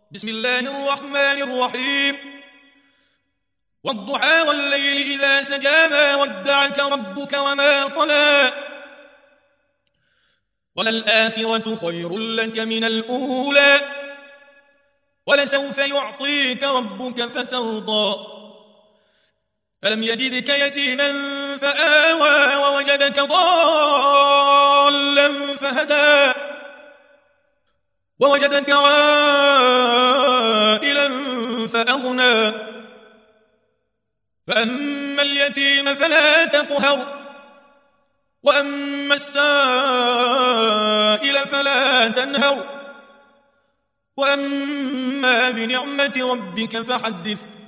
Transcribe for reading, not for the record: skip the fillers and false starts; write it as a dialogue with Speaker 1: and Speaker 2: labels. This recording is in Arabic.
Speaker 1: بسم الله الرحمن الرحيم. والضحى والليل إذا سجى ما ودعك ربك وما قلى وللآخرة خير لك من الأولى ولسوف يعطيك ربك فترضى فلم يجدك يتيما فآوى ووجدك ضالا فهدى ووجدك عائلا فأغنى فأما اليتيم فلا تقهر وأما السائل فلا تنهر وأما بنعمة ربك فحدث